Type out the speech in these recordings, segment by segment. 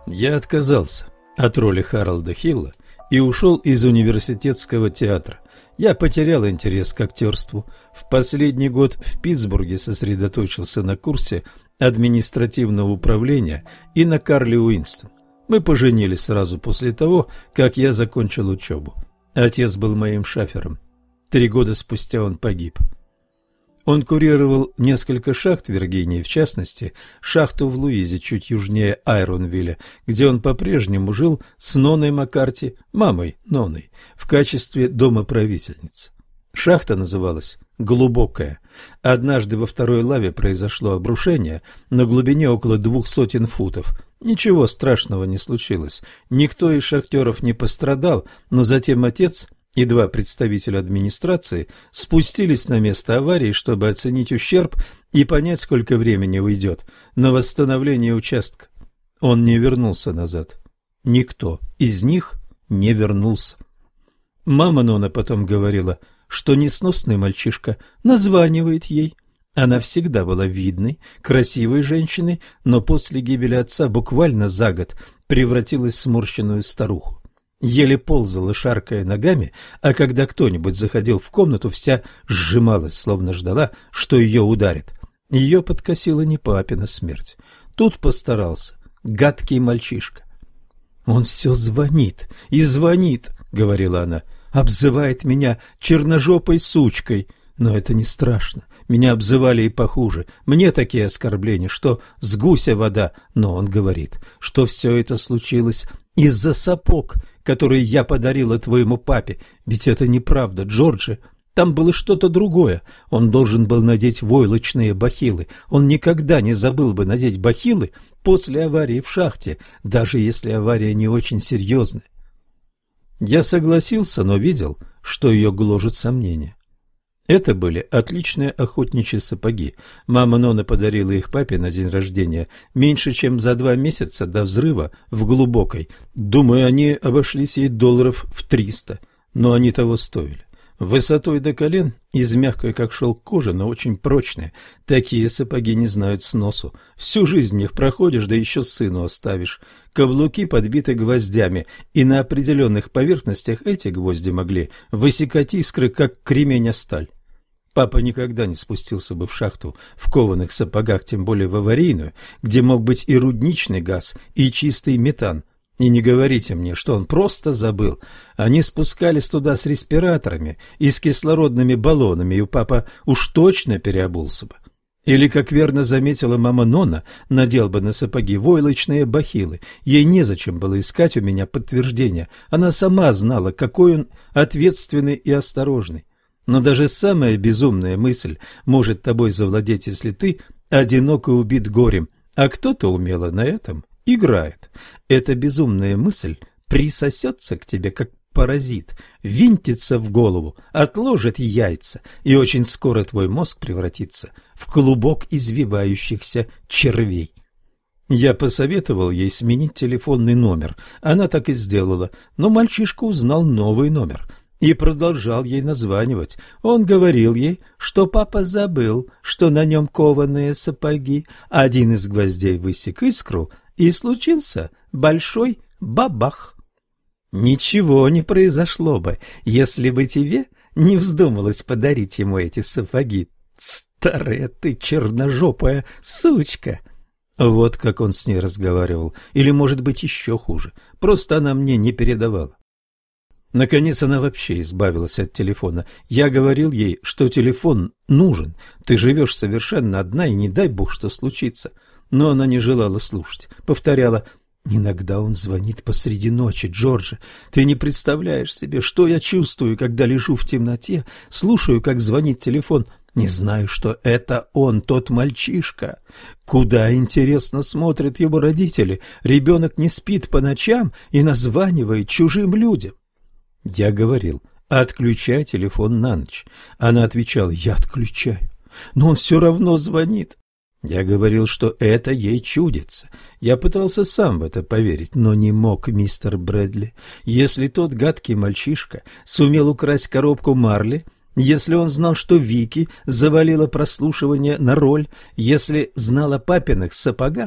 Я отказался от роли Харолда Хилла и ушел из университетского театра. Я потерял интерес к актерству. В последний год в Питтсбурге сосредоточился на курсе административного управления и на Карле Уинстон. Мы поженились сразу после того, как я закончил учебу. Отец был моим шафером. 3 года спустя он погиб. Он курировал несколько шахт в Виргинии, в частности, шахту в Луизе, чуть южнее Айронвилля, где он по-прежнему жил с Ноной Маккарти, мамой Ноной, в качестве домоправительницы. Шахта называлась «Глубокая». Однажды во второй лаве произошло обрушение на глубине около 200 футов. Ничего страшного не случилось. Никто из шахтеров не пострадал, но затем отец и 2 представителя администрации спустились на место аварии, чтобы оценить ущерб и понять, сколько времени уйдет на восстановление участка. Он не вернулся назад. Никто из них не вернулся. Мама Нона потом говорила, что несносный мальчишка названивает ей. Она всегда была видной, красивой женщиной, но после гибели отца буквально за год превратилась в сморщенную старуху. Еле ползала, шаркая ногами, а когда кто-нибудь заходил в комнату, вся сжималась, словно ждала, что ее ударит. Ее подкосила не папина смерть. Тут постарался гадкий мальчишка. «Он все звонит и звонит», — говорила она, — «обзывает меня черножопой сучкой». Но это не страшно. Меня обзывали и похуже. Мне такие оскорбления, что с гуся вода. Но он говорит, что все это случилось из-за сапог, которые я подарила твоему папе. Ведь это неправда, Джорджи. Там было что-то другое. Он должен был надеть войлочные бахилы. Он никогда не забыл бы надеть бахилы после аварии в шахте, даже если авария не очень серьезная. Я согласился, но видел, что ее гложет сомнения. Это были отличные охотничьи сапоги. Мама Нона подарила их папе на день рождения меньше, чем за 2 месяца до взрыва в Глубокой. Думаю, они обошлись ей долларов в 300, но они того стоили. Высотой до колен, из мягкой, как шелк кожи, но очень прочные. Такие сапоги не знают сносу. Всю жизнь в них проходишь, да еще сыну оставишь. Каблуки подбиты гвоздями, и на определенных поверхностях эти гвозди могли высекать искры, как кремень о сталь. Папа никогда не спустился бы в шахту в кованых сапогах, тем более в аварийную, где мог быть и рудничный газ, и чистый метан. И не говорите мне, что он просто забыл. Они спускались туда с респираторами и с кислородными баллонами, и папа уж точно переобулся бы. Или, как верно заметила мама Нона, надел бы на сапоги войлочные бахилы. Ей незачем было искать у меня подтверждения. Она сама знала, какой он ответственный и осторожный. Но даже самая безумная мысль может тобой завладеть, если ты одинок и убит горем, а кто-то умело на этом играет. Эта безумная мысль присосется к тебе, как паразит, винтится в голову, отложит яйца, и очень скоро твой мозг превратится в клубок извивающихся червей. Я посоветовал ей сменить телефонный номер. Она так и сделала, но мальчишка узнал новый номер и продолжал ей названивать. Он говорил ей, что папа забыл, что на нем кованые сапоги. Один из гвоздей высек искру, и случился большой бабах. Ничего не произошло бы, если бы тебе не вздумалось подарить ему эти сапоги. Старая ты черножопая сучка. Вот как он с ней разговаривал. Или, может быть, еще хуже. Просто она мне не передавала. Наконец она вообще избавилась от телефона. Я говорил ей, что телефон нужен. Ты живешь совершенно одна, и не дай бог, что случится. Но она не желала слушать. Повторяла: «Иногда он звонит посреди ночи, Джорджи. Ты не представляешь себе, что я чувствую, когда лежу в темноте, слушаю, как звонит телефон. Не знаю, что это он, тот мальчишка. Куда, интересно, смотрят его родители? Ребенок не спит по ночам и названивает чужим людям». Я говорил: «Отключай телефон на ночь». Она отвечала: «Я отключаю, но он все равно звонит». Я говорил, что это ей чудится. Я пытался сам в это поверить, но не мог, мистер Брэдли. Если тот гадкий мальчишка сумел украсть коробку марли, если он знал, что Вики завалила прослушивание на роль, если знал о папиных сапогах,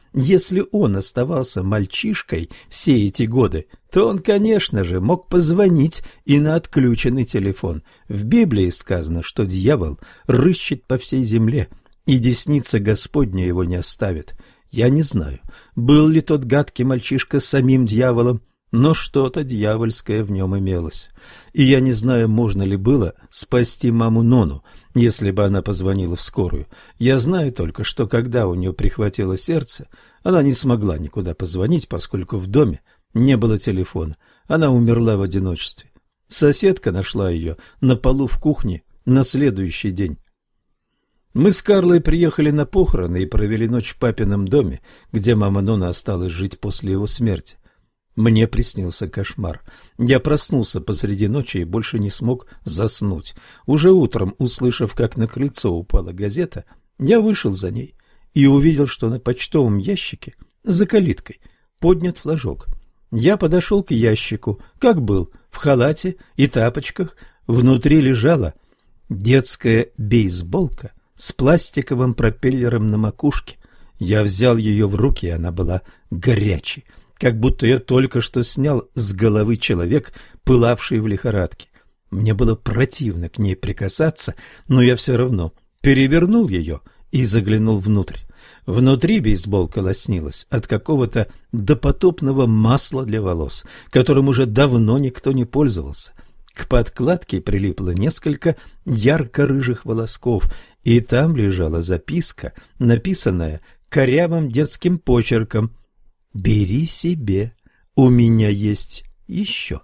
Если он оставался мальчишкой все эти годы, то он, конечно же, мог позвонить и на отключенный телефон. В Библии сказано, что дьявол рыщет по всей земле, и десница Господня его не оставит. Я не знаю, был ли тот гадкий мальчишка самим дьяволом, но что-то дьявольское в нем имелось. И я не знаю, можно ли было спасти маму Нону, если бы она позвонила в скорую. Я знаю только, что когда у нее прихватило сердце, она не смогла никуда позвонить, поскольку в доме не было телефона. Она умерла в одиночестве. Соседка нашла ее на полу в кухне на следующий день. Мы с Карлой приехали на похороны и провели ночь в папином доме, где мама Нона осталась жить после его смерти. Мне приснился кошмар. Я проснулся посреди ночи и больше не смог заснуть. Уже утром, услышав, как на крыльцо упала газета, я вышел за ней и увидел, что на почтовом ящике за калиткой поднят флажок. Я подошел к ящику, как был, в халате и тапочках. Внутри лежала детская бейсболка с пластиковым пропеллером на макушке. Я взял ее в руки, и она была горячей, как будто я только что снял с головы человек, пылавший в лихорадке. Мне было противно к ней прикасаться, но я все равно перевернул ее и заглянул внутрь. Внутри бейсболка лоснилась от какого-то допотопного масла для волос, которым уже давно никто не пользовался. К подкладке прилипло несколько ярко-рыжих волосков, и там лежала записка, написанная корявым детским почерком: «Бери себе, у меня есть еще».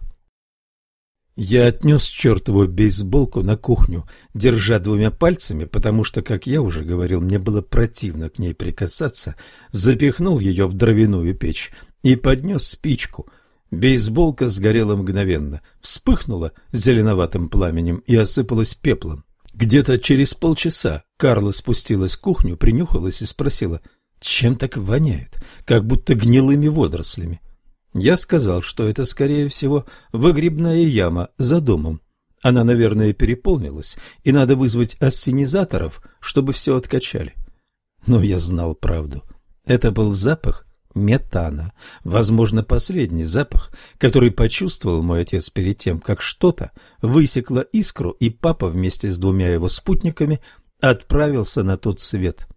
Я отнес чертову бейсболку на кухню, держа двумя пальцами, потому что, как я уже говорил, мне было противно к ней прикасаться, запихнул ее в дровяную печь и поднес спичку. Бейсболка сгорела мгновенно, вспыхнула зеленоватым пламенем и осыпалась пеплом. Где-то через полчаса Карла спустилась в кухню, принюхалась и спросила: «Чем так воняет? Как будто гнилыми водорослями». Я сказал, что это, скорее всего, выгребная яма за домом. Она, наверное, переполнилась, и надо вызвать ассенизаторов, чтобы все откачали. Но я знал правду. Это был запах метана, возможно, последний запах, который почувствовал мой отец перед тем, как что-то высекло искру, и папа вместе с двумя его спутниками отправился на тот свет.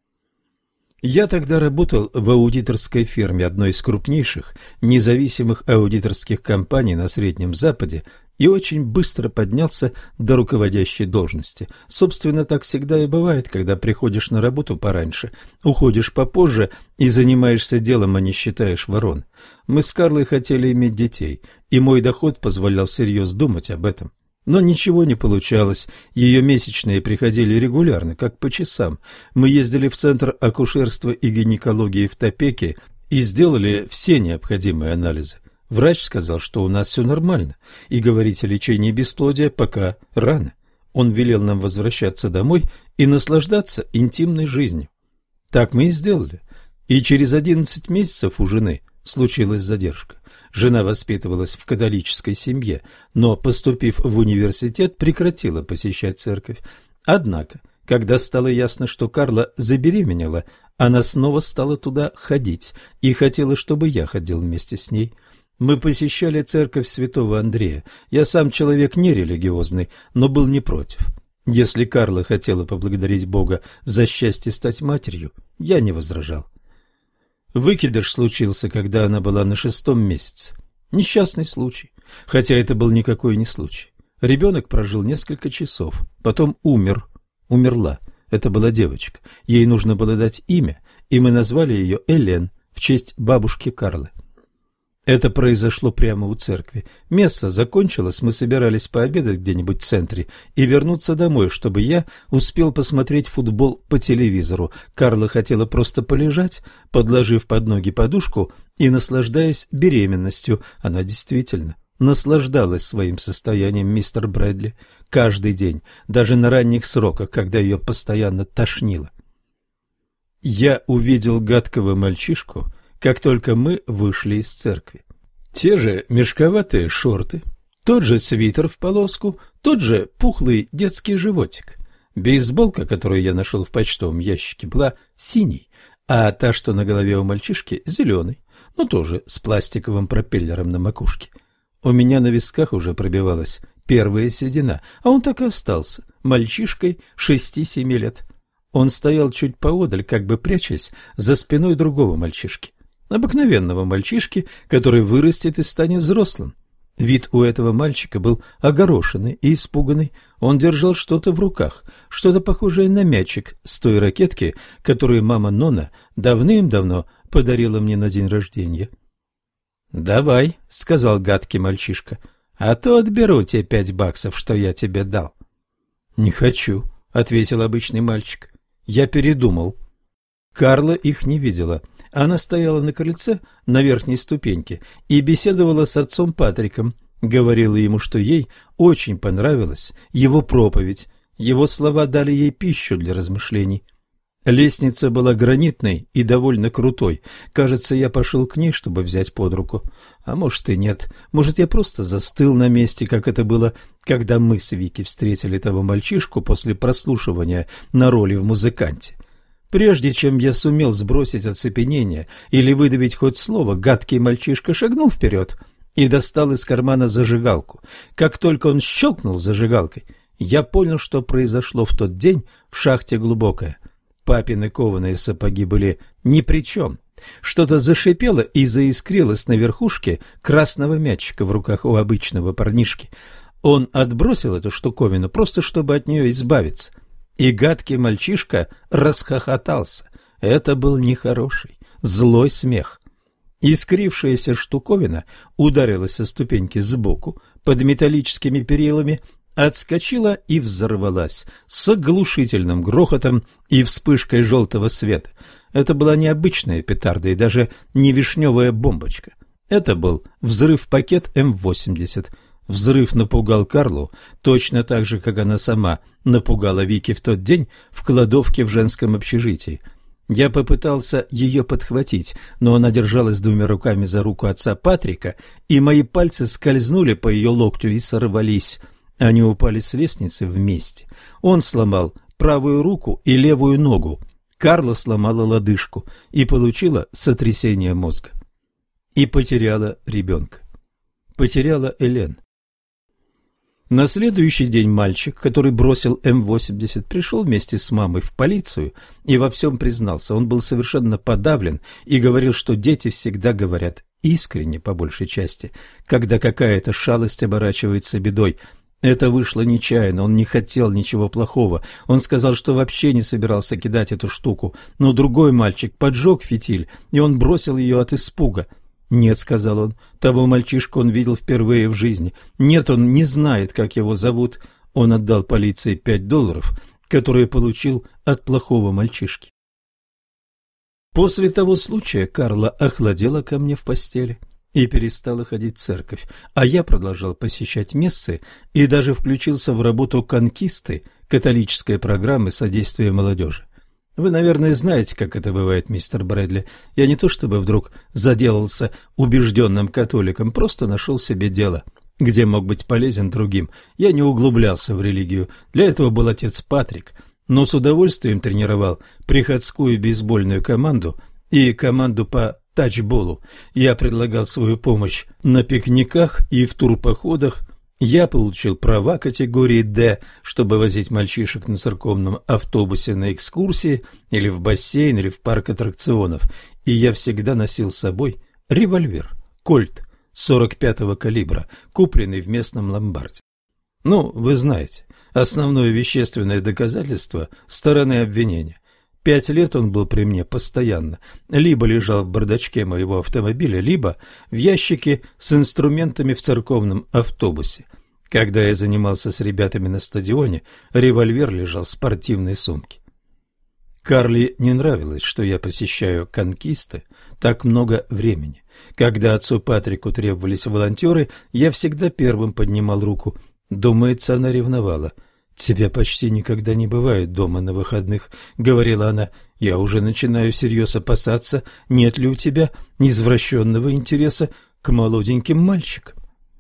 Я тогда работал в аудиторской фирме одной из крупнейших независимых аудиторских компаний на Среднем Западе и очень быстро поднялся до руководящей должности. Собственно, так всегда и бывает, когда приходишь на работу пораньше, уходишь попозже и занимаешься делом, а не считаешь ворон. Мы с Карлой хотели иметь детей, и мой доход позволял всерьез думать об этом. Но ничего не получалось, ее месячные приходили регулярно, как по часам. Мы ездили в Центр акушерства и гинекологии в Топеке и сделали все необходимые анализы. Врач сказал, что у нас все нормально, и говорить о лечении бесплодия пока рано. Он велел нам возвращаться домой и наслаждаться интимной жизнью. Так мы и сделали. И через 11 месяцев у жены случилась задержка. Жена воспитывалась в католической семье, но, поступив в университет, прекратила посещать церковь. Однако, когда стало ясно, что Карла забеременела, она снова стала туда ходить и хотела, чтобы я ходил вместе с ней. Мы посещали церковь святого Андрея. Я сам человек нерелигиозный, но был не против. Если Карла хотела поблагодарить Бога за счастье стать матерью, я не возражал. Выкидыш случился, когда она была на 6-м месяце. Несчастный случай, хотя это был никакой не случай. Ребенок прожил несколько часов, потом умерла. Это была девочка. Ей нужно было дать имя, и мы назвали ее Элен в честь бабушки Карлы. Это произошло прямо у церкви. Месса закончилось, мы собирались пообедать где-нибудь в центре и вернуться домой, чтобы я успел посмотреть футбол по телевизору. Карла хотела просто полежать, подложив под ноги подушку и наслаждаясь беременностью. Она действительно наслаждалась своим состоянием, мистер Брэдли, каждый день, даже на ранних сроках, когда ее постоянно тошнило. Я увидел гадкого мальчишку, как только мы вышли из церкви. Те же мешковатые шорты, тот же свитер в полоску, тот же пухлый детский животик. Бейсболка, которую я нашел в почтовом ящике, была синей, а та, что на голове у мальчишки, зеленый, но тоже с пластиковым пропеллером на макушке. У меня на висках уже пробивалась первая седина, а он так и остался мальчишкой 6-7 лет. Он стоял чуть поодаль, как бы прячась за спиной другого мальчишки, обыкновенного мальчишки, который вырастет и станет взрослым. Вид у этого мальчика был огорошенный и испуганный. Он держал что-то в руках, что-то похожее на мячик с той ракетки, которую мама Нона давным-давно подарила мне на день рождения. «Давай», — сказал гадкий мальчишка, — «а то отберу те $5, что я тебе дал». «Не хочу», — ответил обычный мальчик. «Я передумал». Карла их не видела. Она стояла на крыльце на верхней ступеньке и беседовала с отцом Патриком. Говорила ему, что ей очень понравилась его проповедь. Его слова дали ей пищу для размышлений. Лестница была гранитной и довольно крутой. Кажется, я пошел к ней, чтобы взять под руку. А может и нет. Может, я просто застыл на месте, как это было, когда мы с Вики встретили того мальчишку после прослушивания на роли в «Музыканте». Прежде чем я сумел сбросить оцепенение или выдавить хоть слово, гадкий мальчишка шагнул вперед и достал из кармана зажигалку. Как только он щелкнул зажигалкой, я понял, что произошло в тот день в шахте Глубокая. Папины кованые сапоги были ни при чем. Что-то зашипело и заискрилось на верхушке красного мячика в руках у обычного парнишки. Он отбросил эту штуковину, просто чтобы от нее избавиться. И гадкий мальчишка расхохотался. Это был нехороший, злой смех. Искрившаяся штуковина ударилась о ступеньки сбоку, под металлическими перилами, отскочила и взорвалась с оглушительным грохотом и вспышкой желтого света. Это была не обычная петарда и даже не вишневая бомбочка. Это был взрыв-пакет М-80. Взрыв напугал Карлу точно так же, как она сама напугала Вики в тот день в кладовке в женском общежитии. Я попытался ее подхватить, но она держалась двумя руками за руку отца Патрика, и мои пальцы скользнули по ее локтю и сорвались. Они упали с лестницы вместе. Он сломал правую руку и левую ногу. Карла сломала лодыжку и получила сотрясение мозга. И потеряла ребенка. Потеряла Элен. На следующий день мальчик, который бросил М-80, пришел вместе с мамой в полицию и во всем признался. Он был совершенно подавлен и говорил, что дети всегда говорят искренне, по большей части, когда какая-то шалость оборачивается бедой. Это вышло нечаянно, он не хотел ничего плохого. Он сказал, что вообще не собирался кидать эту штуку, но другой мальчик поджег фитиль, и он бросил ее от испуга. «Нет», — сказал он, — «того мальчишку он видел впервые в жизни. Нет, он не знает, как его зовут». Он отдал полиции $5, которые получил от плохого мальчишки. После того случая Карла охладела ко мне в постели и перестала ходить в церковь, а я продолжал посещать мессы и даже включился в работу «Конкисты», католической программы содействия молодежи. Вы, наверное, знаете, как это бывает, мистер Брэдли. Я не то чтобы вдруг заделался убежденным католиком, просто нашел себе дело, где мог быть полезен другим. Я не углублялся в религию, для этого был отец Патрик, но с удовольствием тренировал приходскую бейсбольную команду и команду по тачболу. Я предлагал свою помощь на пикниках и в турпоходах. Я получил права категории «Д», чтобы возить мальчишек на церковном автобусе на экскурсии или в бассейн, или в парк аттракционов, и я всегда носил с собой револьвер «Кольт» 45-го калибра, купленный в местном ломбарде. Ну, вы знаете, основное вещественное доказательство стороны обвинения. 5 лет он был при мне постоянно, либо лежал в бардачке моего автомобиля, либо в ящике с инструментами в церковном автобусе. Когда я занимался с ребятами на стадионе, револьвер лежал в спортивной сумке. Карле не нравилось, что я посещаю «Конкисты» так много времени. Когда отцу Патрику требовались волонтеры, я всегда первым поднимал руку. Думается, она ревновала. «Тебя почти никогда не бывает дома на выходных», — говорила она. «Я уже начинаю всерьез опасаться, нет ли у тебя извращенного интереса к молоденьким мальчикам».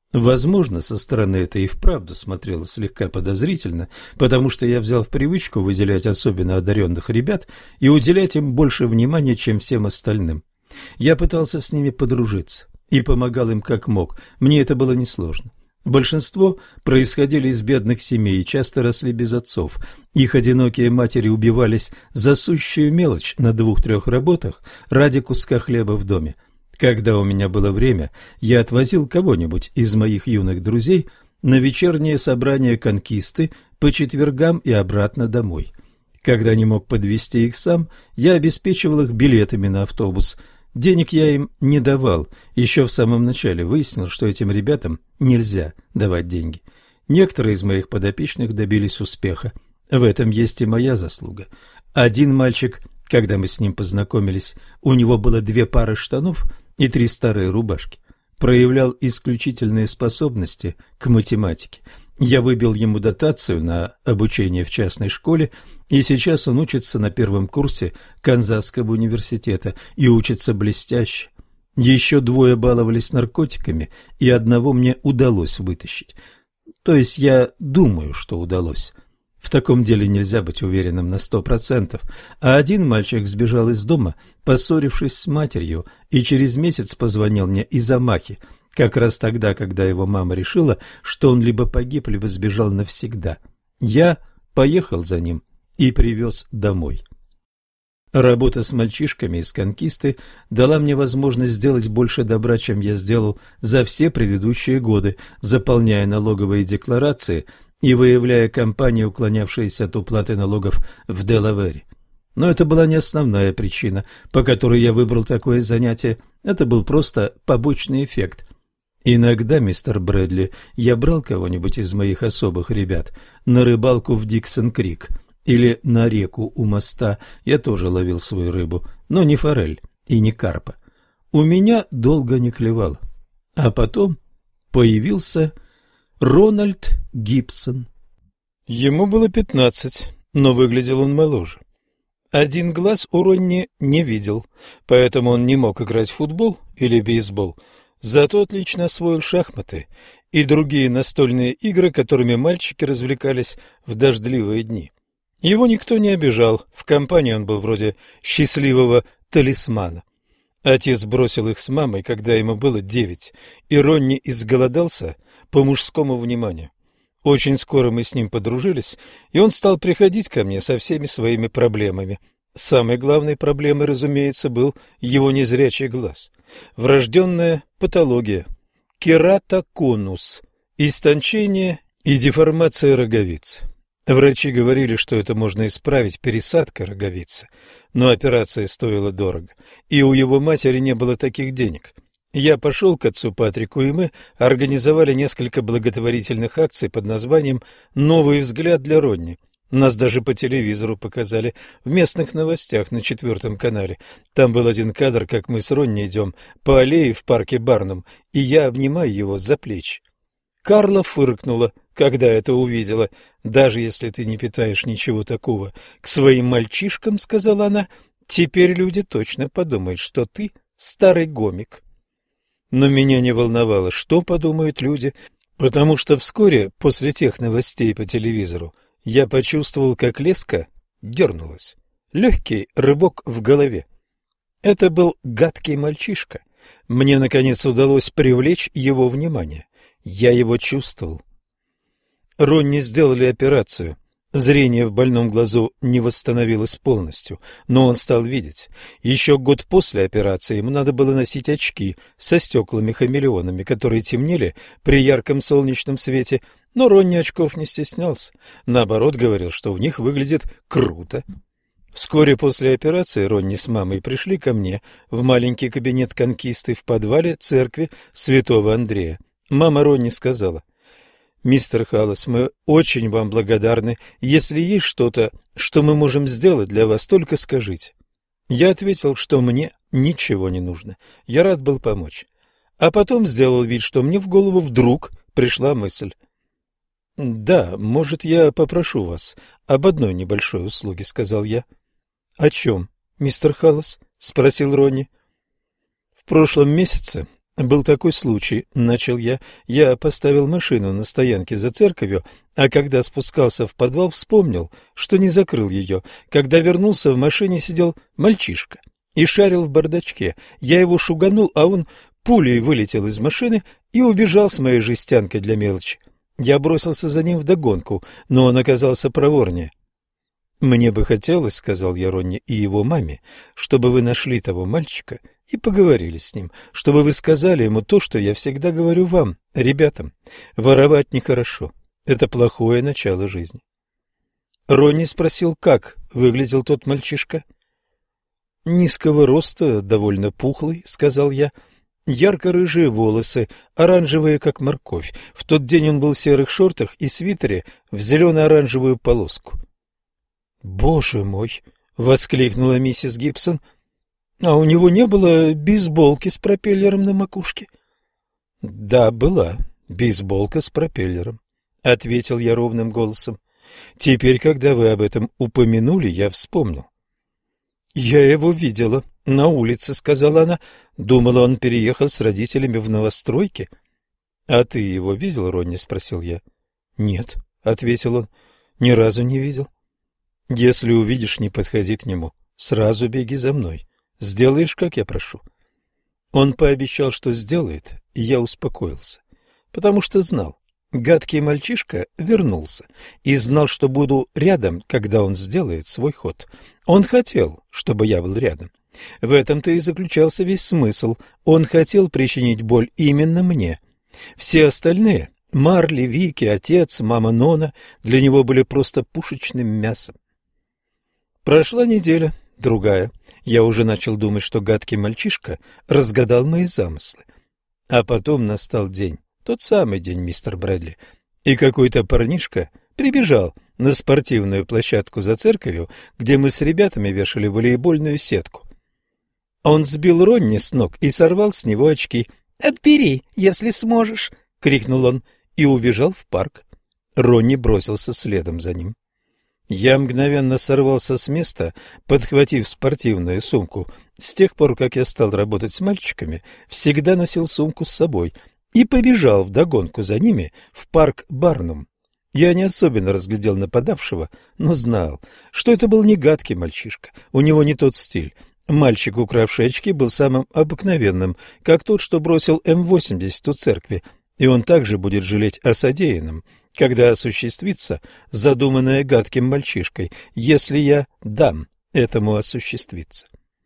Возможно, со стороны это и вправду смотрелось слегка подозрительно, потому что я взял в привычку выделять особенно одаренных ребят и уделять им больше внимания, чем всем остальным. Я пытался с ними подружиться и помогал им как мог, мне это было несложно. Большинство происходили из бедных семей и часто росли без отцов. Их одинокие матери убивались за сущую мелочь на 2-3 работах ради куска хлеба в доме. Когда у меня было время, я отвозил кого-нибудь из моих юных друзей на вечернее собрание конкисты по четвергам и обратно домой. Когда не мог подвезти их сам, я обеспечивал их билетами на автобус. Денег я им не давал. Еще в самом начале выяснил, что этим ребятам нельзя давать деньги. Некоторые из моих подопечных добились успеха. В этом есть и моя заслуга. Один мальчик, когда мы с ним познакомились, у него было 2 пары штанов и 3 старые рубашки. Проявлял исключительные способности к математике. Я выбил ему дотацию на обучение в частной школе, и сейчас он учится на 1 курсе Канзасского университета и учится блестяще. Еще 2 баловались наркотиками, и одного мне удалось вытащить. То есть я думаю, что удалось. В таком деле нельзя быть уверенным на 100%. А один мальчик сбежал из дома, поссорившись с матерью, и через месяц позвонил мне из Омахи, как раз тогда, когда его мама решила, что он либо погиб, либо сбежал навсегда. Я поехал за ним и привез домой. Работа с мальчишками из конкисты дала мне возможность сделать больше добра, чем я сделал за все предыдущие годы, заполняя налоговые декларации и выявляя компании, уклонявшиеся от уплаты налогов в Делавере. Но это была не основная причина, по которой я выбрал такое занятие. Это был просто побочный эффект. Иногда, мистер Брэдли, я брал кого-нибудь из моих особых ребят на рыбалку в Диксон-Крик или на реку у моста. Я тоже ловил свою рыбу, но не форель и не карпа. У меня долго не клевало. А потом появился Рональд Гибсон. Ему было 15, но выглядел он моложе. Один глаз у Ронни не видел, поэтому он не мог играть в футбол или бейсбол, зато отлично освоил шахматы и другие настольные игры, которыми мальчики развлекались в дождливые дни. Его никто не обижал, в компании он был вроде счастливого талисмана. Отец бросил их с мамой, когда ему было 9, и Ронни изголодался по мужскому вниманию. Очень скоро мы с ним подружились, и он стал приходить ко мне со всеми своими проблемами. Самой главной проблемой, разумеется, был его незрячий глаз. Врожденная патология, кератоконус, истончение и деформация роговицы. Врачи говорили, что это можно исправить пересадкой роговицы, но операция стоила дорого, и у его матери не было таких денег. Я пошел к отцу Патрику, и мы организовали несколько благотворительных акций под названием «Новый взгляд для Ронни». Нас даже по телевизору показали в местных новостях на 4 канале. Там был один кадр, как мы с Ронни идем по аллее в парке Барнум, и я обнимаю его за плечи. Карла фыркнула, когда это увидела. «Даже если ты не питаешь ничего такого к своим мальчишкам, — сказала она, — теперь люди точно подумают, что ты старый гомик». Но меня не волновало, что подумают люди, потому что вскоре после тех новостей по телевизору я почувствовал, как леска дернулась. Легкий рывок в голове. Это был гадкий мальчишка. Мне, наконец, удалось привлечь его внимание. Я его чувствовал. Ронни сделали операцию. Зрение в больном глазу не восстановилось полностью, но он стал видеть. Еще год после операции ему надо было носить очки со стеклами-хамелеонами, которые темнели при ярком солнечном свете, но Ронни очков не стеснялся. Наоборот, говорил, что в них выглядит круто. Вскоре после операции Ронни с мамой пришли ко мне в маленький кабинет конкисты в подвале церкви Святого Андрея. Мама Ронни сказала: «Мистер Халлас, мы очень вам благодарны. Если есть что-то, что мы можем сделать для вас, только скажите». Я ответил, что мне ничего не нужно. Я рад был помочь. А потом сделал вид, что мне в голову вдруг пришла мысль. «Да, может, я попрошу вас об одной небольшой услуге», — сказал я. «О чем, мистер Халлас?» — спросил Ронни. «В прошлом месяце «Был такой случай, — начал я. Я поставил машину на стоянке за церковью, а когда спускался в подвал, вспомнил, что не закрыл ее. Когда вернулся, в машине сидел мальчишка и шарил в бардачке. Я его шуганул, а он пулей вылетел из машины и убежал с моей жестянкой для мелочи. Я бросился за ним вдогонку, но он оказался проворнее. «Мне бы хотелось, — сказал я Ронни и его маме, — чтобы вы нашли того мальчика и поговорили с ним, чтобы вы сказали ему то, что я всегда говорю вам, ребятам. Воровать нехорошо. Это плохое начало жизни». Ронни спросил, как выглядел тот мальчишка. «Низкого роста, довольно пухлый, — сказал я. Ярко-рыжие волосы, оранжевые, как морковь. В тот день он был в серых шортах и свитере в зелено-оранжевую полоску». «Боже мой!» — воскликнула миссис Гибсон. «А у него не было бейсболки с пропеллером на макушке?» «Да, была бейсболка с пропеллером», — ответил я ровным голосом. «Теперь, когда вы об этом упомянули, я вспомнил». «Я его видела на улице», — сказала она. «Думала, он переехал с родителями в новостройки». «А ты его видел, Ронни?» — спросил я. «Нет», — ответил он, — «ни разу не видел». «Если увидишь, не подходи к нему. Сразу беги за мной. Сделаешь, как я прошу». Он пообещал, что сделает, и я успокоился, потому что знал. Гадкий мальчишка вернулся и знал, что буду рядом, когда он сделает свой ход. Он хотел, чтобы я был рядом. В этом-то и заключался весь смысл. Он хотел причинить боль именно мне. Все остальные — Марли, Вики, отец, мама Нона — для него были просто пушечным мясом. Прошла неделя, другая. Я уже начал думать, что гадкий мальчишка разгадал мои замыслы. А потом настал день, тот самый день, мистер Брэдли, и какой-то парнишка прибежал на спортивную площадку за церковью, где мы с ребятами вешали волейбольную сетку. Он сбил Ронни с ног и сорвал с него очки. «Отбери, если сможешь!» — крикнул он и убежал в парк. Ронни бросился следом за ним. Я мгновенно сорвался с места, подхватив спортивную сумку. С тех пор, как я стал работать с мальчиками, всегда носил сумку с собой и побежал вдогонку за ними в парк Барнум. Я не особенно разглядел нападавшего, но знал, что это был не гадкий мальчишка, у него не тот стиль. Мальчик, укравший очки, был самым обыкновенным, как тот, что бросил М-80 у церкви, и он также будет жалеть о содеянном, когда осуществится задуманное гадким мальчишкой, если я дам этому осуществиться.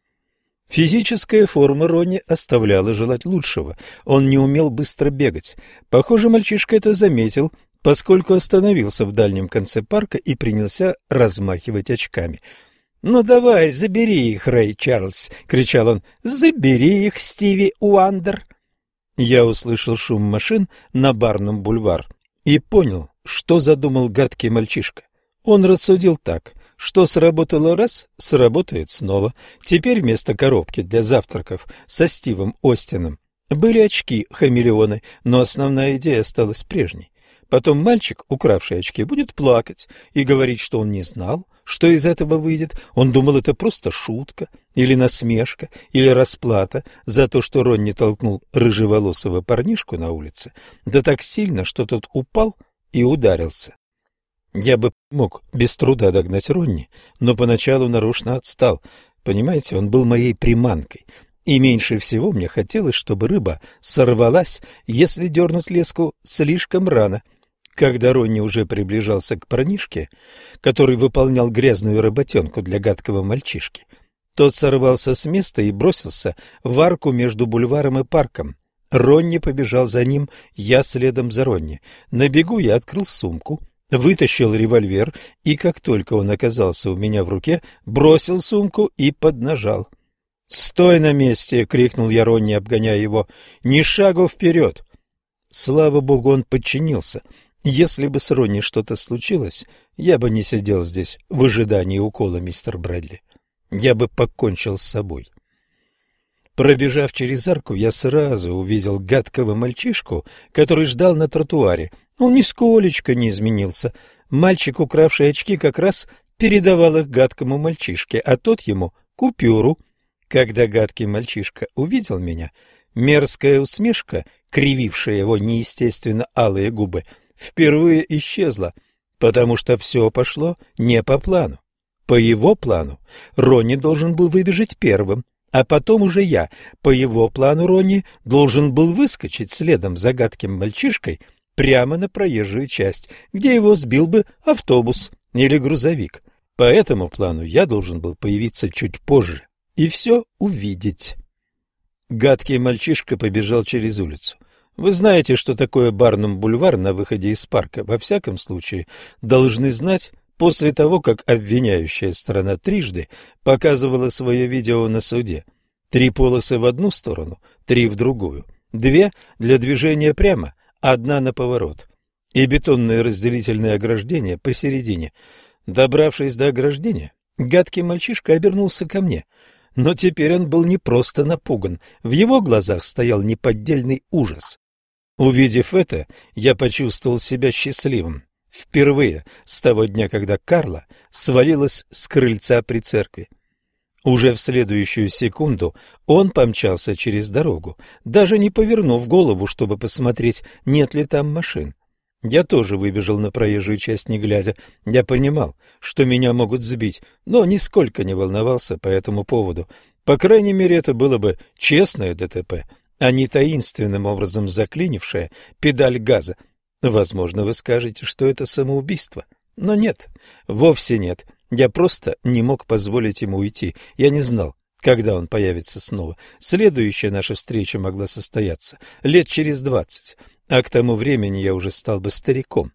Физическая форма Ронни оставляла желать лучшего. Он не умел быстро бегать. Похоже, мальчишка это заметил, поскольку остановился в дальнем конце парка и принялся размахивать очками. «Ну давай, забери их, Рэй Чарльз!» — кричал он. «Забери их, Стиви Уандер!» Я услышал шум машин на Барнум бульвар и понял, что задумал гадкий мальчишка. Он рассудил так, что сработало раз, сработает снова. Теперь вместо коробки для завтраков со Стивом Остином были очки-хамелеоны, но основная идея осталась прежней. Потом мальчик, укравший очки, будет плакать и говорить, что он не знал, что из этого выйдет. Он думал, это просто шутка, или насмешка, или расплата за то, что Ронни толкнул рыжеволосого парнишку на улице, да так сильно, что тот упал и ударился. Я бы мог без труда догнать Ронни, но поначалу нарочно отстал. Понимаете, он был моей приманкой, и меньше всего мне хотелось, чтобы рыба сорвалась, если дернуть леску слишком рано. Когда Ронни уже приближался к парнишке, который выполнял грязную работенку для гадкого мальчишки, тот сорвался с места и бросился в арку между бульваром и парком. Ронни побежал за ним, я следом за Ронни. На бегу я открыл сумку, вытащил револьвер, и как только он оказался у меня в руке, бросил сумку и поднажал. «Стой на месте!» — крикнул я Ронни, обгоняя его. «Ни шагу вперед!» Слава богу, он подчинился. Если бы с Ронни что-то случилось, я бы не сидел здесь в ожидании укола, мистер Брэдли. Я бы покончил с собой. Пробежав через арку, я сразу увидел гадкого мальчишку, который ждал на тротуаре. Он нисколечко не изменился. Мальчик, укравший очки, как раз передавал их гадкому мальчишке, а тот ему купюру. Когда гадкий мальчишка увидел меня, Мерзкая усмешка, кривившая его неестественно алые губы, впервые исчезла, потому что все пошло не по плану. По его плану Ронни должен был выбежать первым, а потом уже я. По его плану Ронни должен был выскочить следом за гадким мальчишкой прямо на проезжую часть, где его сбил бы автобус или грузовик. По этому плану я должен был появиться чуть позже и все увидеть. Гадкий мальчишка побежал через улицу. Вы знаете, что такое Барнум-бульвар на выходе из парка. Во всяком случае, должны знать после того, как обвиняющая сторона трижды показывала свое видео на суде. 3 полосы в одну сторону, 3 в другую. 2 для движения прямо, 1 на поворот. И бетонное разделительное ограждение посередине. Добравшись до ограждения, гадкий мальчишка обернулся ко мне. Но теперь он был не просто напуган. В его глазах стоял неподдельный ужас. Увидев это, я почувствовал себя счастливым. Впервые с того дня, когда Карла свалилась с крыльца при церкви. Уже в следующую секунду он помчался через дорогу, даже не повернув голову, чтобы посмотреть, нет ли там машин. Я тоже выбежал на проезжую часть, не глядя. Я понимал, что меня могут сбить, но нисколько не волновался по этому поводу. По крайней мере, это было бы честное ДТП, а не таинственным образом заклинившая педаль газа. Возможно, вы скажете, что это самоубийство. Но нет, вовсе нет. Я просто не мог позволить ему уйти. Я не знал, когда он появится снова. Следующая наша встреча могла состояться лет через 20, а к тому времени я уже стал бы стариком.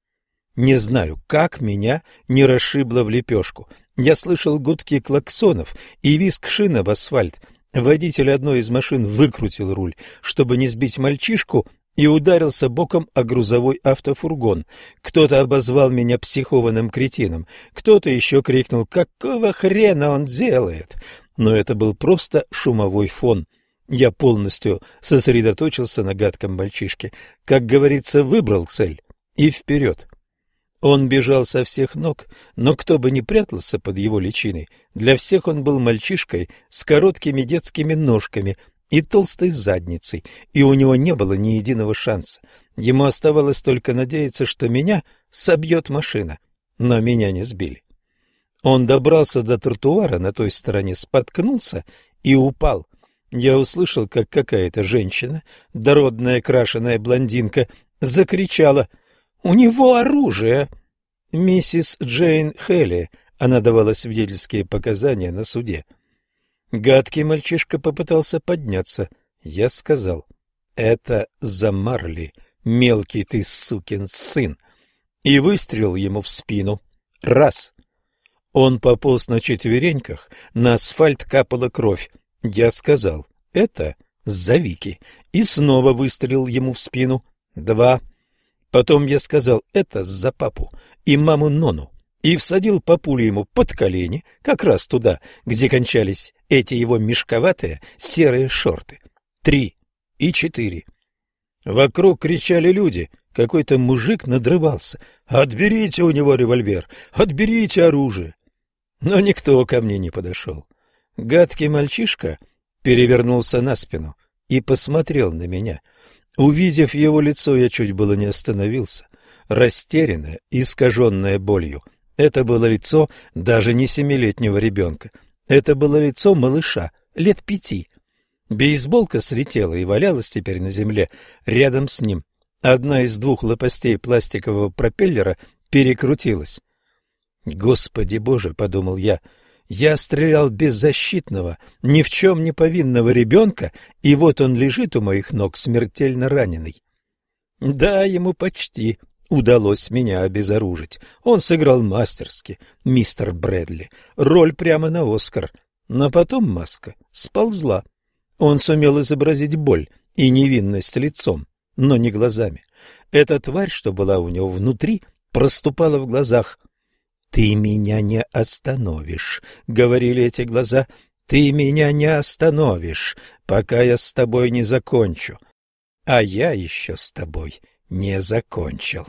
Не знаю, как меня не расшибло в лепешку. Я слышал гудки клаксонов и визг шин об асфальт. Водитель одной из машин выкрутил руль, чтобы не сбить мальчишку, и ударился боком о грузовой автофургон. Кто-то обозвал меня психованным кретином, кто-то еще крикнул «Какого хрена он делает?». Но это был просто шумовой фон. Я полностью сосредоточился на гадком мальчишке, как говорится, выбрал цель и вперед. Он бежал со всех ног, но кто бы ни прятался под его личиной, для всех он был мальчишкой с короткими детскими ножками и толстой задницей, и у него не было ни единого шанса. Ему оставалось только надеяться, что меня собьет машина, но меня не сбили. Он добрался до тротуара на той стороне, споткнулся и упал. Я услышал, как какая-то женщина, дородная крашеная блондинка, закричала: «У него оружие!» Миссис Джейн Хелли, она давала свидетельские показания на суде. Гадкий мальчишка попытался подняться. Я сказал: «Это за Марли, мелкий ты сукин сын!» И выстрелил ему в спину. Раз. Он пополз на четвереньках, на асфальт капала кровь. Я сказал: «Это за Вики», и снова выстрелил ему в спину. 2. Потом я сказал: «Это за папу и маму Нону», и всадил по пуле ему под колени, как раз туда, где кончались эти его мешковатые серые шорты. 3 и 4. Вокруг кричали люди, какой-то мужик надрывался: «Отберите у него револьвер! Отберите оружие!» Но никто ко мне не подошел. Гадкий мальчишка перевернулся на спину и посмотрел на меня. Увидев его лицо, я чуть было не остановился, растерянное, искаженное болью. Это было лицо даже не 7-летнего ребенка. Это было лицо малыша, лет 5. Бейсболка слетела и валялась теперь на земле рядом с ним. Одна из 2 лопастей пластикового пропеллера перекрутилась. «Господи Боже!» — подумал я. «Я стрелял беззащитного, ни в чем не повинного ребенка, и вот он лежит у моих ног смертельно раненый». Да, ему почти удалось меня обезоружить. Он сыграл мастерски, мистер Брэдли, роль прямо на Оскар. Но потом маска сползла. Он сумел изобразить боль и невинность лицом, но не глазами. Эта тварь, что была у него внутри, проступала в глазах. «Ты меня не остановишь», — говорили эти глаза. «Ты меня не остановишь, пока я с тобой не закончу. А я еще с тобой не закончил».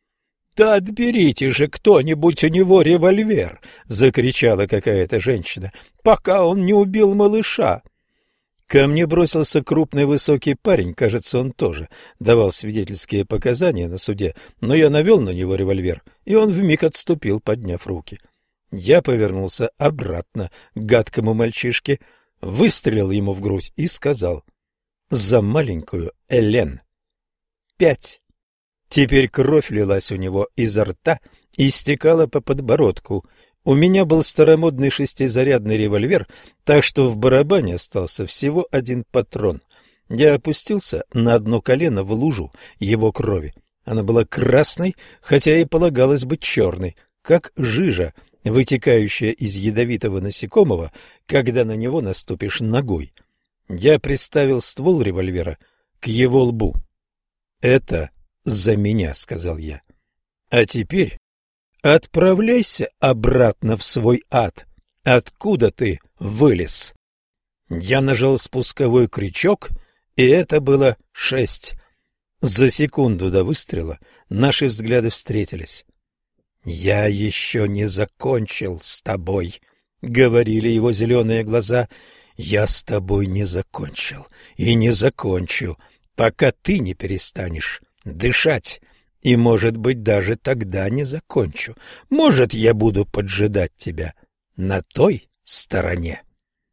«Да отберите же кто-нибудь у него револьвер!» — закричала какая-то женщина. «Пока он не убил малыша!» Ко мне бросился крупный высокий парень, кажется, он тоже давал свидетельские показания на суде, но я навел на него револьвер, и он вмиг отступил, подняв руки. Я повернулся обратно к гадкому мальчишке, выстрелил ему в грудь и сказал: «За маленькую Элен». 5. Теперь кровь лилась у него изо рта и стекала по подбородку. У меня был старомодный шестизарядный револьвер, так что в барабане остался всего один патрон. Я опустился на одно колено в лужу его крови. Она была красной, хотя и полагалось быть черной, как жижа, вытекающая из ядовитого насекомого, когда на него наступишь ногой. Я приставил ствол револьвера к его лбу. «Это за меня», — сказал я. «А теперь отправляйся обратно в свой ад. Откуда ты вылез?» Я нажал спусковой крючок, и это было 6. За секунду до выстрела наши взгляды встретились. «Я еще не закончил с тобой», — говорили его зеленые глаза. «Я с тобой не закончил и не закончу, пока ты не перестанешь дышать. И, может быть, даже тогда не закончу. Может, я буду поджидать тебя на той стороне».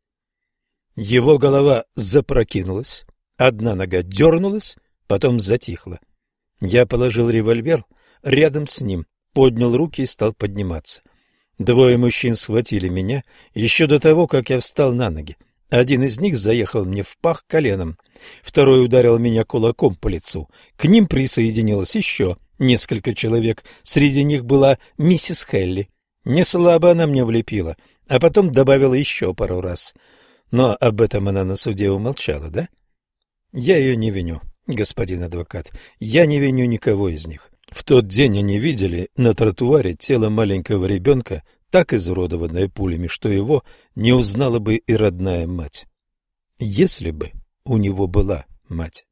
Его голова запрокинулась, одна нога дернулась, потом затихла. Я положил револьвер рядом с ним, поднял руки и стал подниматься. 2 мужчин схватили меня еще до того, как я встал на ноги. Один из них заехал мне в пах коленом, второй ударил меня кулаком по лицу. К ним присоединилось еще несколько человек, среди них была миссис Хелли. Не слабо она мне влепила, а потом добавила еще пару раз. Но об этом она на суде умолчала, да? Я ее не виню, господин адвокат, я не виню никого из них. В тот день они видели на тротуаре тело маленького ребенка, так изуродованное пулями, что его не узнала бы и родная мать. Если бы у него была мать.